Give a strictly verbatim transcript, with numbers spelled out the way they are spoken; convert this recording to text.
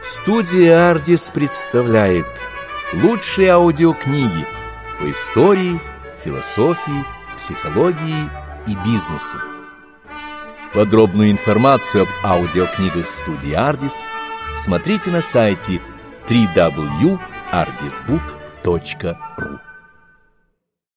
Студия «Ардис» представляет лучшие аудиокниги по истории, философии, психологии и бизнесу. Подробную информацию об аудиокнигах студии «Ардис» смотрите на сайте дабл ю дабл ю дабл ю точка ардисбук точка ру.